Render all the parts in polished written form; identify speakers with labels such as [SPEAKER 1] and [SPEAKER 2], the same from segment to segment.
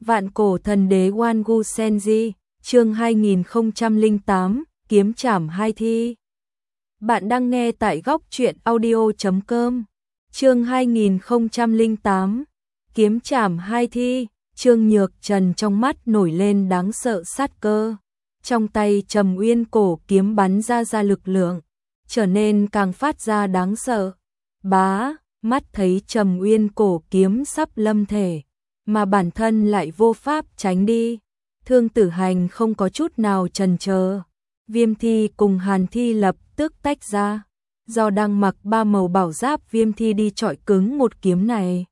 [SPEAKER 1] Vạn cổ thần đế Wangu Senji, chương 2008, kiếm trảm hai thi. Bạn đang nghe tại góc truyện audio.com. Chương 2008, kiếm trảm hai thi. Trương Nhược Trần trong mắt nổi lên đáng sợ sát cơ. Trong tay Trầm Uyên cổ kiếm bắn ra lực lượng, trở nên càng phát ra đáng sợ. Bá, mắt thấy Trầm Uyên cổ kiếm sắp lâm thể, mà bản thân lại vô pháp tránh đi. Thương Tử Hành không có chút nào chần chờ. Viêm Thi cùng Hàn Thi lập tức tách ra. Do đang mặc ba màu bảo giáp, Viêm Thi đi chọi cứng một kiếm này.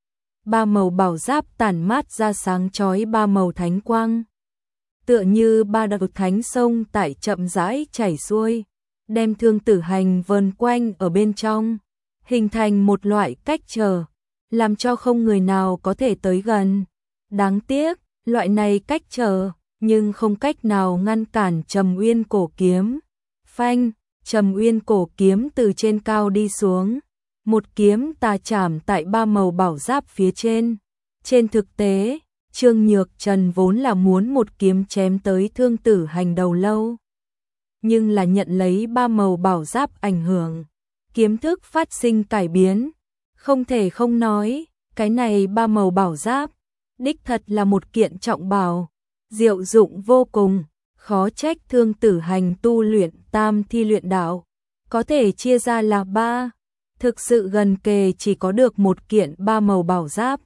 [SPEAKER 1] Ba màu bảo giáp tản mát ra sáng chói ba màu thánh quang, tựa như ba đạo thánh sông tại chậm rãi chảy xuôi, đem Thương Tử Hành vờn quanh ở bên trong, hình thành một loại cách trở, làm cho không người nào có thể tới gần. Đáng tiếc, loại này cách trở, nhưng không cách nào ngăn cản Trầm Uyên cổ kiếm. Phanh, Trầm Uyên cổ kiếm từ trên cao đi xuống, một kiếm tà chảm tại ba màu bảo giáp phía trên. Trên thực tế, Trương Nhược Trần vốn là muốn một kiếm chém tới Thương Tử Hành đầu lâu, nhưng là nhận lấy ba màu bảo giáp ảnh hưởng, kiếm thức phát sinh cải biến. Không thể không nói, cái này ba màu bảo giáp đích thật là một kiện trọng bảo, diệu dụng vô cùng. Khó trách Thương Tử Hành tu luyện tam thi luyện đạo có thể chia ra là ba, thực sự gần kề chỉ có được một kiện ba màu bảo giáp.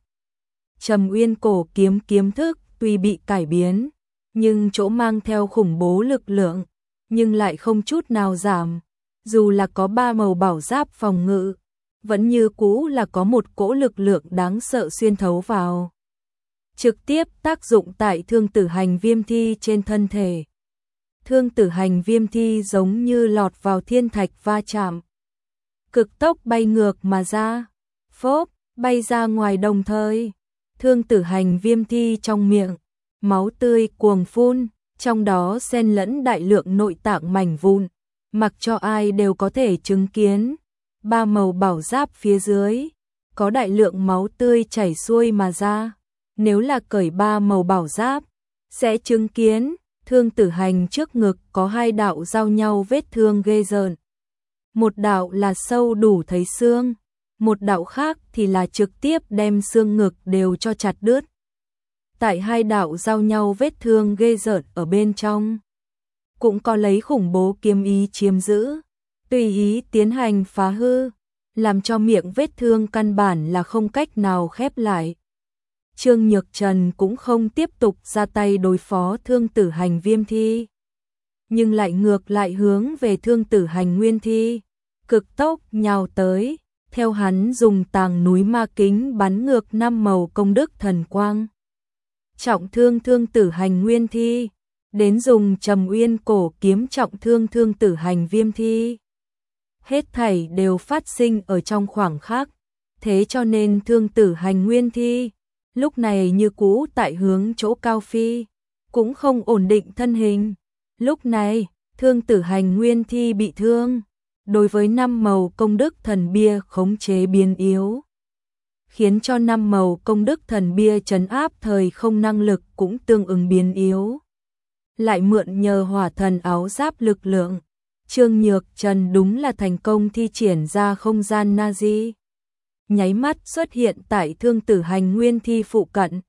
[SPEAKER 1] Trầm Uyên cổ kiếm kiếm thức tuy bị cải biến, nhưng chỗ mang theo khủng bố lực lượng, nhưng lại không chút nào giảm. Dù là có ba màu bảo giáp phòng ngự, vẫn như cũ là có một cỗ lực lượng đáng sợ xuyên thấu vào, trực tiếp tác dụng tại Thương Tử Hành Viêm Thi trên thân thể. Thương Tử Hành Viêm Thi giống như lọt vào thiên thạch va chạm, cực tốc bay ngược mà ra, phốp, bay ra ngoài, đồng thời Thương Tử Hành Viêm Thi trong miệng máu tươi cuồng phun, trong đó xen lẫn đại lượng nội tạng mảnh vụn, mặc cho ai đều có thể chứng kiến. Ba màu bảo giáp phía dưới có đại lượng máu tươi chảy xuôi mà ra. Nếu là cởi ba màu bảo giáp, sẽ chứng kiến Thương Tử Hành trước ngực có hai đạo giao nhau vết thương ghê rợn. Một đạo là sâu đủ thấy xương, một đạo khác thì là trực tiếp đem xương ngực đều cho chặt đứt. Tại hai đạo giao nhau vết thương ghê rợn ở bên trong, cũng có lấy khủng bố kiếm ý chiếm giữ, tùy ý tiến hành phá hư, làm cho miệng vết thương căn bản là không cách nào khép lại. Trương Nhược Trần cũng không tiếp tục ra tay đối phó Thương Tử Hành Viêm Thi, nhưng lại ngược lại hướng về Thương Tử Hành Nguyên Thi, cực tốc nhào tới, theo hắn dùng tàng núi ma kính bắn ngược năm màu công đức thần quang, trọng thương Thương Tử Hành Nguyên Thi, đến dùng Trầm Uyên cổ kiếm trọng thương Thương Tử Hành Viêm Thi. Hết thảy đều phát sinh ở trong khoảng khắc, thế cho nên Thương Tử Hành Nguyên Thi lúc này như cũ tại hướng chỗ cao phi, cũng không ổn định thân hình. Lúc này, Thương Tử Hành Nguyên Thi bị thương, đối với năm màu công đức thần bia khống chế biến yếu, khiến cho năm màu công đức thần bia trấn áp thời không năng lực cũng tương ứng biến yếu. Lại mượn nhờ hỏa thần áo giáp lực lượng, Trương Nhược Trần đúng là thành công thi triển ra không gian Nazi, nháy mắt xuất hiện tại Thương Tử Hành Nguyên Thi phụ cận.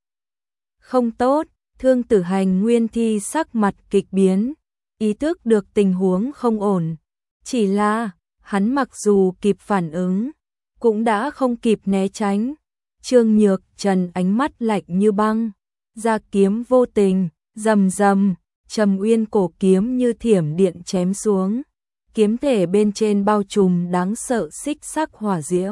[SPEAKER 1] Không tốt, Thương Tử Hành Nguyên Thi sắc mặt kịch biến, ý thức được tình huống không ổn. Chỉ là, hắn mặc dù kịp phản ứng, cũng đã không kịp né tránh. Trương Nhược Trần ánh mắt lạnh như băng, ra kiếm vô tình, rầm rầm, Trầm Uyên cổ kiếm như thiểm điện chém xuống. Kiếm thể bên trên bao trùm đáng sợ xích sắc hỏa diễm,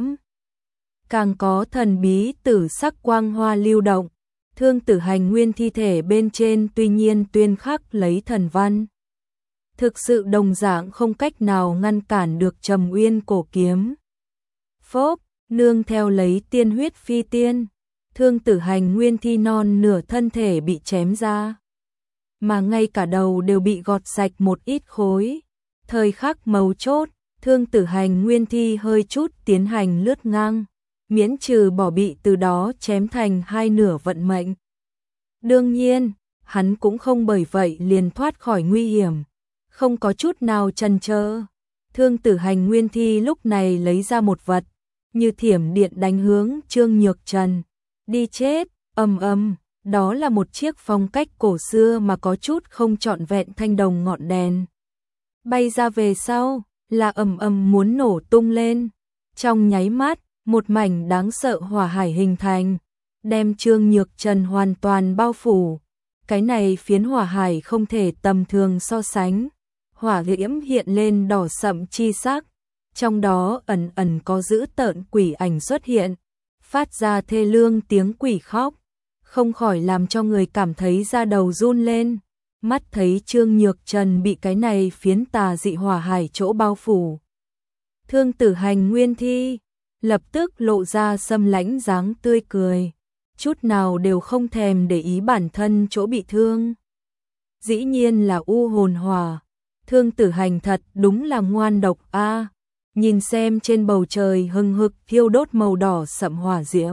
[SPEAKER 1] càng có thần bí tử sắc quang hoa lưu động. Thương Tử Hành Nguyên thi thể bên trên tuy nhiên tuyên khắc lấy thần văn, thực sự đồng dạng không cách nào ngăn cản được Trầm Uyên cổ kiếm. Phốp, nương theo lấy tiên huyết phi tiên, Thương Tử Hành Nguyên thi non nửa thân thể bị chém ra, mà ngay cả đầu đều bị gọt sạch một ít khối. Thời khắc mấu chốt, Thương Tử Hành Nguyên thi hơi chút tiến hành lướt ngang, miễn trừ bỏ bị từ đó chém thành hai nửa vận mệnh. Đương nhiên, hắn cũng không bởi vậy liền thoát khỏi nguy hiểm, không có chút nào chần chờ. Thương Tử Hành Nguyên Thi lúc này lấy ra một vật, như thiểm điện đánh hướng Trương Nhược Trần. Đi chết, ầm ầm, đó là một chiếc phong cách cổ xưa mà có chút không trọn vẹn thanh đồng ngọn đèn. Bay ra về sau, là ầm ầm muốn nổ tung lên. Trong nháy mắt, một mảnh đáng sợ hỏa hải hình thành, đem Trương Nhược Trần hoàn toàn bao phủ. Cái này phiến hỏa hải không thể tầm thường so sánh. Hỏa diễm hiện lên đỏ sậm chi sắc, trong đó ẩn ẩn có dữ tợn quỷ ảnh xuất hiện, phát ra thê lương tiếng quỷ khóc, không khỏi làm cho người cảm thấy da đầu run lên. Mắt thấy Trương Nhược Trần bị cái này phiến tà dị hỏa hải chỗ bao phủ. Thương Tử Hành Nguyên Thi lập tức lộ ra xâm lãnh dáng tươi cười, chút nào đều không thèm để ý bản thân chỗ bị thương. Dĩ nhiên là u hồn hỏa. Thương Tử Hành thật đúng là ngoan độc a. Nhìn xem trên bầu trời hừng hực thiêu đốt màu đỏ sậm hỏa diễm.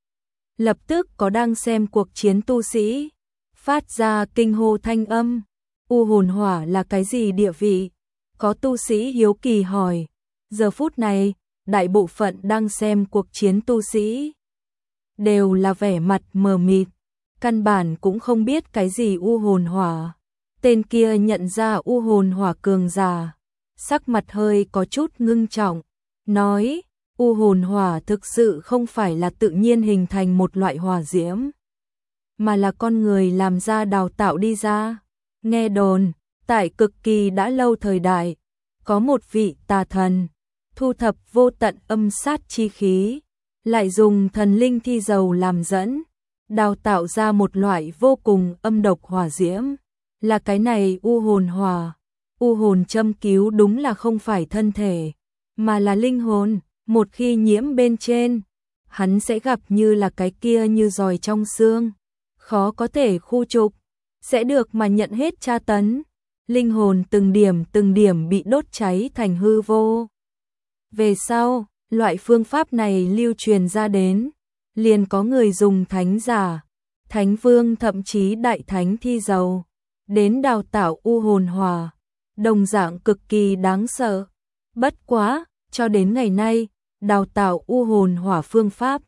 [SPEAKER 1] Lập tức có đang xem cuộc chiến tu sĩ phát ra kinh hô thanh âm. U hồn hỏa là cái gì địa vị? Có tu sĩ hiếu kỳ hỏi. Giờ phút này, đại bộ phận đang xem cuộc chiến tu sĩ đều là vẻ mặt mờ mịt, căn bản cũng không biết cái gì u hồn hỏa. Tên kia nhận ra u hồn hỏa cường giả, sắc mặt hơi có chút ngưng trọng, nói, u hồn hỏa thực sự không phải là tự nhiên hình thành một loại hỏa diễm, mà là con người làm ra đào tạo đi ra. Nghe đồn, tại cực kỳ đã lâu thời đại, có một vị tà thần, thu thập vô tận âm sát chi khí, lại dùng thần linh thi dầu làm dẫn, đào tạo ra một loại vô cùng âm độc hỏa diễm. Là cái này u hồn hỏa. U hồn châm cứu đúng là không phải thân thể, mà là linh hồn. Một khi nhiễm bên trên, hắn sẽ gặp như là cái kia như giòi trong xương, khó có thể khu trục, sẽ được mà nhận hết tra tấn. Linh hồn từng điểm bị đốt cháy thành hư vô. Về sau, loại phương pháp này lưu truyền ra đến, liền có người dùng thánh giả, thánh vương thậm chí đại thánh thi dầu đến đào tạo u hồn hỏa, đồng dạng cực kỳ đáng sợ. Bất quá, cho đến ngày nay, đào tạo u hồn hỏa phương pháp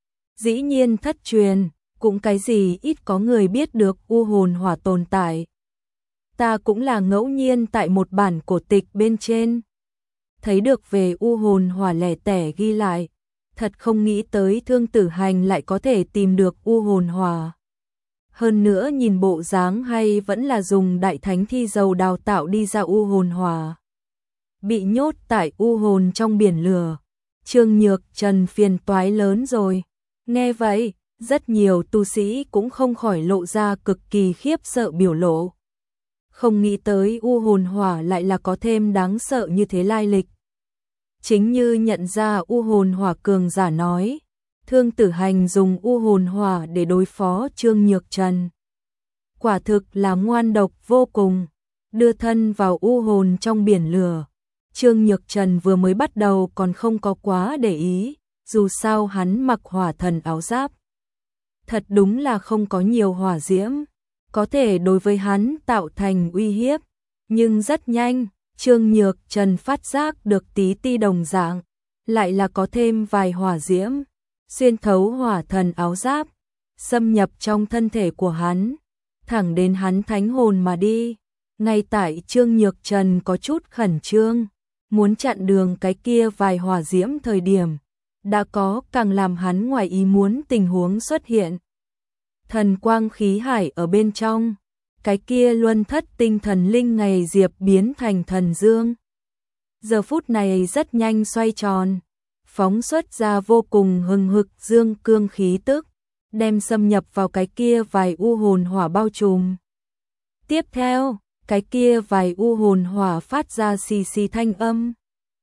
[SPEAKER 1] dĩ nhiên thất truyền, cũng cái gì ít có người biết được u hồn hỏa tồn tại. Ta cũng là ngẫu nhiên tại một bản cổ tịch bên trên thấy được về u hồn hỏa lẻ tẻ ghi lại, thật không nghĩ tới Thương Tử Hành lại có thể tìm được u hồn hỏa. Hơn nữa nhìn bộ dáng hay vẫn là dùng đại thánh thi dầu đào tạo đi ra u hồn hỏa. Bị nhốt tại u hồn trong biển lửa, Trương Nhược Trần phiền toái lớn rồi. Nghe vậy, rất nhiều tu sĩ cũng không khỏi lộ ra cực kỳ khiếp sợ biểu lộ. Không nghĩ tới u hồn hỏa lại là có thêm đáng sợ như thế lai lịch. Chính như nhận ra u hồn hỏa cường giả nói, Thương Tử Hành dùng u hồn hỏa để đối phó Trương Nhược Trần. Quả thực là ngoan độc vô cùng, đưa thân vào u hồn trong biển lửa. Trương Nhược Trần vừa mới bắt đầu còn không có quá để ý, dù sao hắn mặc hỏa thần áo giáp. Thật đúng là không có nhiều hỏa diễm, có thể đối với hắn tạo thành uy hiếp. Nhưng rất nhanh, Trương Nhược Trần phát giác được tí ti đồng dạng, lại là có thêm vài hỏa diễm, xuyên thấu hỏa thần áo giáp, xâm nhập trong thân thể của hắn, thẳng đến hắn thánh hồn mà đi. Ngay tại Trương Nhược Trần có chút khẩn trương, muốn chặn đường cái kia vài hỏa diễm thời điểm, đã có càng làm hắn ngoài ý muốn tình huống xuất hiện. Thần quang khí hải ở bên trong, cái kia luân thất tinh thần linh ngày diệp biến thành thần dương. Giờ phút này rất nhanh xoay tròn, phóng xuất ra vô cùng hừng hực dương cương khí tức, đem xâm nhập vào cái kia vài u hồn hỏa bao trùm. Tiếp theo, cái kia vài u hồn hỏa phát ra xì xì thanh âm.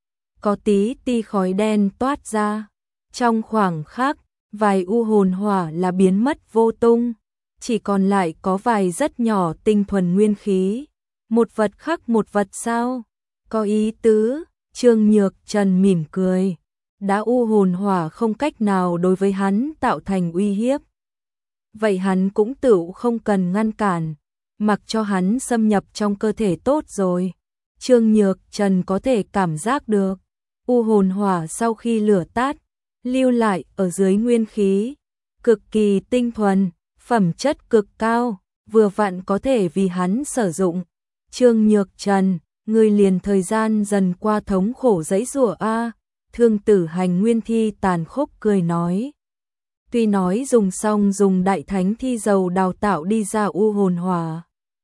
[SPEAKER 1] Có tí ti khói đen toát ra. Trong khoảng khắc, vài u hồn hỏa là biến mất vô tung, chỉ còn lại có vài rất nhỏ tinh thuần nguyên khí. Một vật khắc một vật sao? Có ý tứ, Trương Nhược Trần mỉm cười. Đã u hồn hỏa không cách nào đối với hắn tạo thành uy hiếp. vậy hắn cũng tự không cần ngăn cản, mặc cho hắn xâm nhập trong cơ thể tốt rồi. Trương Nhược Trần có thể cảm giác được, u hồn hỏa sau khi lửa tắt, lưu lại ở dưới nguyên khí, cực kỳ tinh thuần, phẩm chất cực cao, vừa vặn có thể vì hắn sử dụng. Trương Nhược Trần, ngươi liền thời gian dần qua thống khổ giãy giụa a. Thương Tử Hành Nguyên Thi tàn khốc cười nói. Tuy nói dùng xong dùng đại thánh thi dầu đào tạo đi ra u hồn hỏa,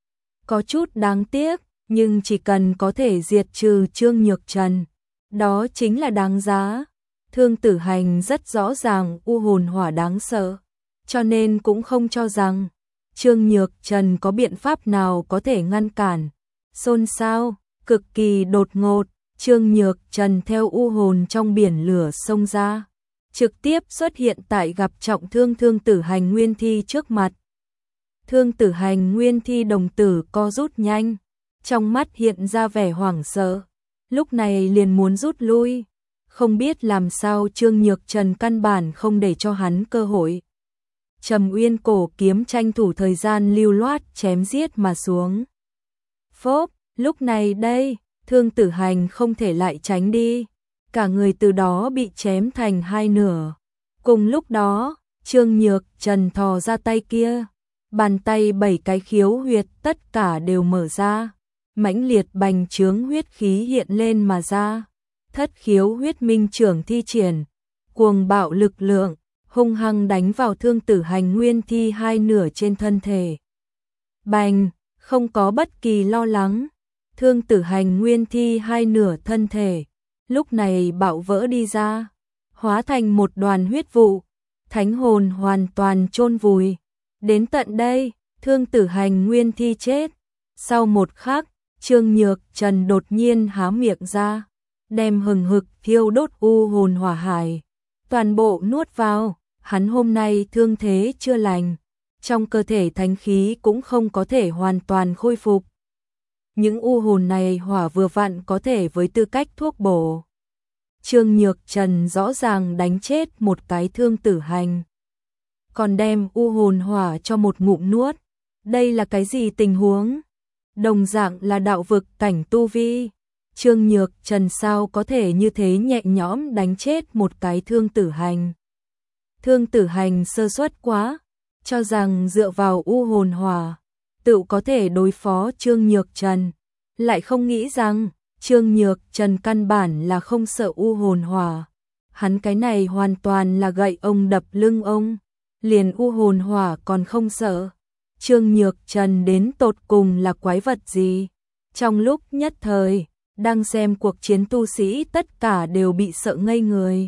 [SPEAKER 1] có chút đáng tiếc, nhưng chỉ cần có thể diệt trừ Trương Nhược Trần, đó chính là đáng giá. Thương Tử Hành rất rõ ràng u hồn hỏa đáng sợ, cho nên cũng không cho rằng Trương Nhược Trần có biện pháp nào có thể ngăn cản. Xôn xao, cực kỳ đột ngột, Trương Nhược Trần theo u hồn trong biển lửa xông ra, trực tiếp xuất hiện tại gặp trọng thương Thương Tử Hành Nguyên Thi trước mặt. Thương Tử Hành Nguyên Thi đồng tử co rút nhanh, trong mắt hiện ra vẻ hoảng sợ, lúc này liền muốn rút lui, không biết làm sao Trương Nhược Trần căn bản không để cho hắn cơ hội. Trầm Uyên cổ kiếm tranh thủ thời gian lưu loát chém giết mà xuống. Phốp, lúc này đây, Thương Tử Hành không thể lại tránh đi, cả người từ đó bị chém thành hai nửa. Cùng lúc đó, Trương Nhược Trần thò ra tay kia, bàn tay 7 cái khiếu huyệt tất cả đều mở ra, mãnh liệt bành trướng huyết khí hiện lên mà ra. Thất khiếu huyết minh trưởng thi triển, cuồng bạo lực lượng, hung hăng đánh vào Thương Tử Hành Nguyên Thi hai nửa trên thân thể. Bành, không có bất kỳ lo lắng, Thương Tử Hành Nguyên Thi hai nửa thân thể, lúc này bạo vỡ đi ra, hóa thành một đoàn huyết vụ, thánh hồn hoàn toàn chôn vùi. Đến tận đây, Thương Tử Hành Nguyên Thi chết. Sau một khắc, Trương Nhược Trần đột nhiên há miệng ra, đem hừng hực thiêu đốt u hồn hỏa hải toàn bộ nuốt vào. Hắn hôm nay thương thế chưa lành, trong cơ thể thánh khí cũng không có thể hoàn toàn khôi phục. Những u hồn này hỏa vừa vặn có thể với tư cách thuốc bổ. Trương Nhược Trần rõ ràng đánh chết một cái Thương Tử Hành, còn đem u hồn hỏa cho một ngụm nuốt. Đây là cái gì tình huống? Đồng dạng là đạo vực cảnh tu vi, Trương Nhược Trần sao có thể như thế nhẹ nhõm đánh chết một cái Thương Tử Hành? Thương Tử Hành sơ suất quá, cho rằng dựa vào u hồn hỏa tự có thể đối phó Trương Nhược Trần, lại không nghĩ rằng Trương Nhược Trần căn bản là không sợ u hồn hỏa. Hắn cái này hoàn toàn là gậy ông đập lưng ông, liền u hồn hỏa còn không sợ. Trương Nhược Trần đến tột cùng là quái vật gì? Trong lúc nhất thời, đang xem cuộc chiến tu sĩ tất cả đều bị sợ ngây người.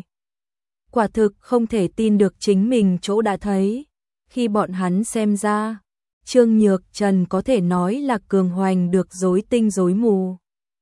[SPEAKER 1] Quả thực không thể tin được chính mình chỗ đã thấy. Khi bọn hắn xem ra, Trương Nhược Trần có thể nói là cường hoành được rối tinh rối mù.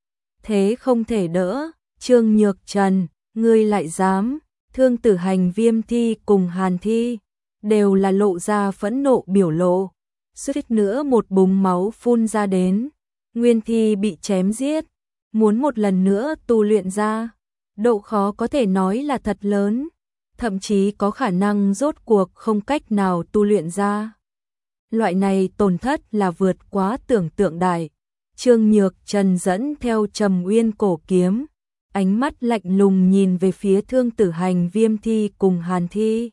[SPEAKER 1] Thế không thể đỡ, Trương Nhược Trần, ngươi lại dám? Thương Tử Hành Viêm Thi cùng Hàn Thi đều là lộ ra phẫn nộ biểu lộ, suýt nữa một búng máu phun ra đến. Nguyên Thi bị chém giết, muốn một lần nữa tu luyện ra, độ khó có thể nói là thật lớn, thậm chí có khả năng rốt cuộc không cách nào tu luyện ra. Loại này tổn thất là vượt quá tưởng tượng đại. Trương Nhược Trần dẫn theo Trầm Uyên cổ kiếm, ánh mắt lạnh lùng nhìn về phía Thương Tử Hành Viêm Thi cùng Hàn Thi.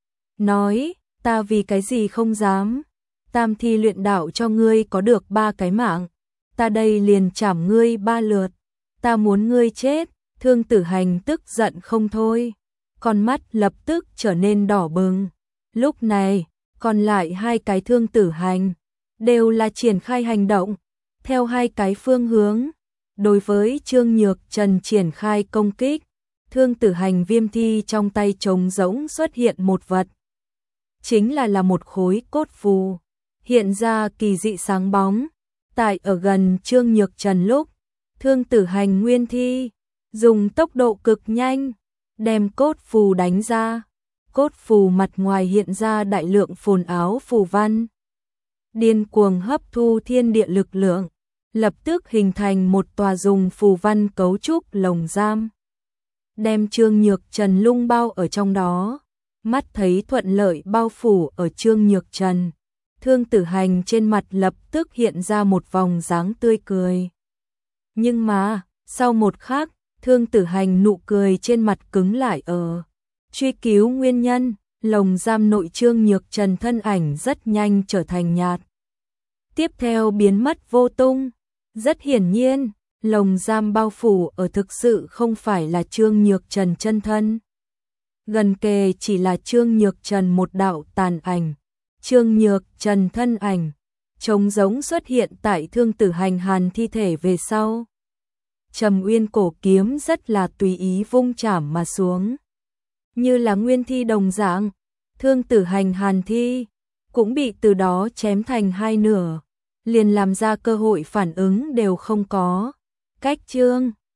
[SPEAKER 1] Nói, ta vì cái gì không dám? Tam thi luyện đạo cho ngươi có được 3 cái mạng, ta đây liền chảm ngươi 3 lượt, ta muốn ngươi chết. Thương Tử Hành tức giận không thôi, con mắt lập tức trở nên đỏ bừng. Lúc này, còn lại 2 cái Thương Tử Hành đều là triển khai hành động theo 2 cái phương hướng, đối với Trương Nhược Trần triển khai công kích. Thương Tử Hành Viêm Thi trong tay trống rỗng xuất hiện một vật, chính là một khối cốt phù, hiện ra kỳ dị sáng bóng. Tại ở gần Trương Nhược Trần lúc, Thương Tử Hành Nguyên Thi dùng tốc độ cực nhanh đem cốt phù đánh ra. Cốt phù mặt ngoài hiện ra đại lượng phồn áo phù văn, điên cuồng hấp thu thiên địa lực lượng, lập tức hình thành một tòa dùng phù văn cấu trúc lồng giam, đem Trương Nhược Trần lung bao ở trong đó. mắt thấy thuận lợi bao phủ ở Trương Nhược Trần. Thương Tử Hành trên mặt lập tức hiện ra một vòng dáng tươi cười. Nhưng mà, sau một khắc, Thương Tử Hành nụ cười trên mặt cứng lại ở. Truy cứu nguyên nhân, lồng giam nội Trương Nhược Trần thân ảnh rất nhanh trở thành nhạt. Tiếp theo biến mất vô tung. Rất hiển nhiên, lồng giam bao phủ ở thực sự không phải là Trương Nhược Trần chân thân. Gần kề chỉ là Trương Nhược Trần một đạo tàn ảnh. Trương Nhược Trần thân ảnh trống giống xuất hiện tại Thương Tử Hành hàn thi thể về sau. Trầm Uyên cổ kiếm rất là tùy ý vung chảm mà xuống. Như là nguyên thi đồng dạng, Thương Tử Hành hàn thi cũng bị từ đó chém thành hai nửa, liền làm ra cơ hội phản ứng đều không có. Cách Trương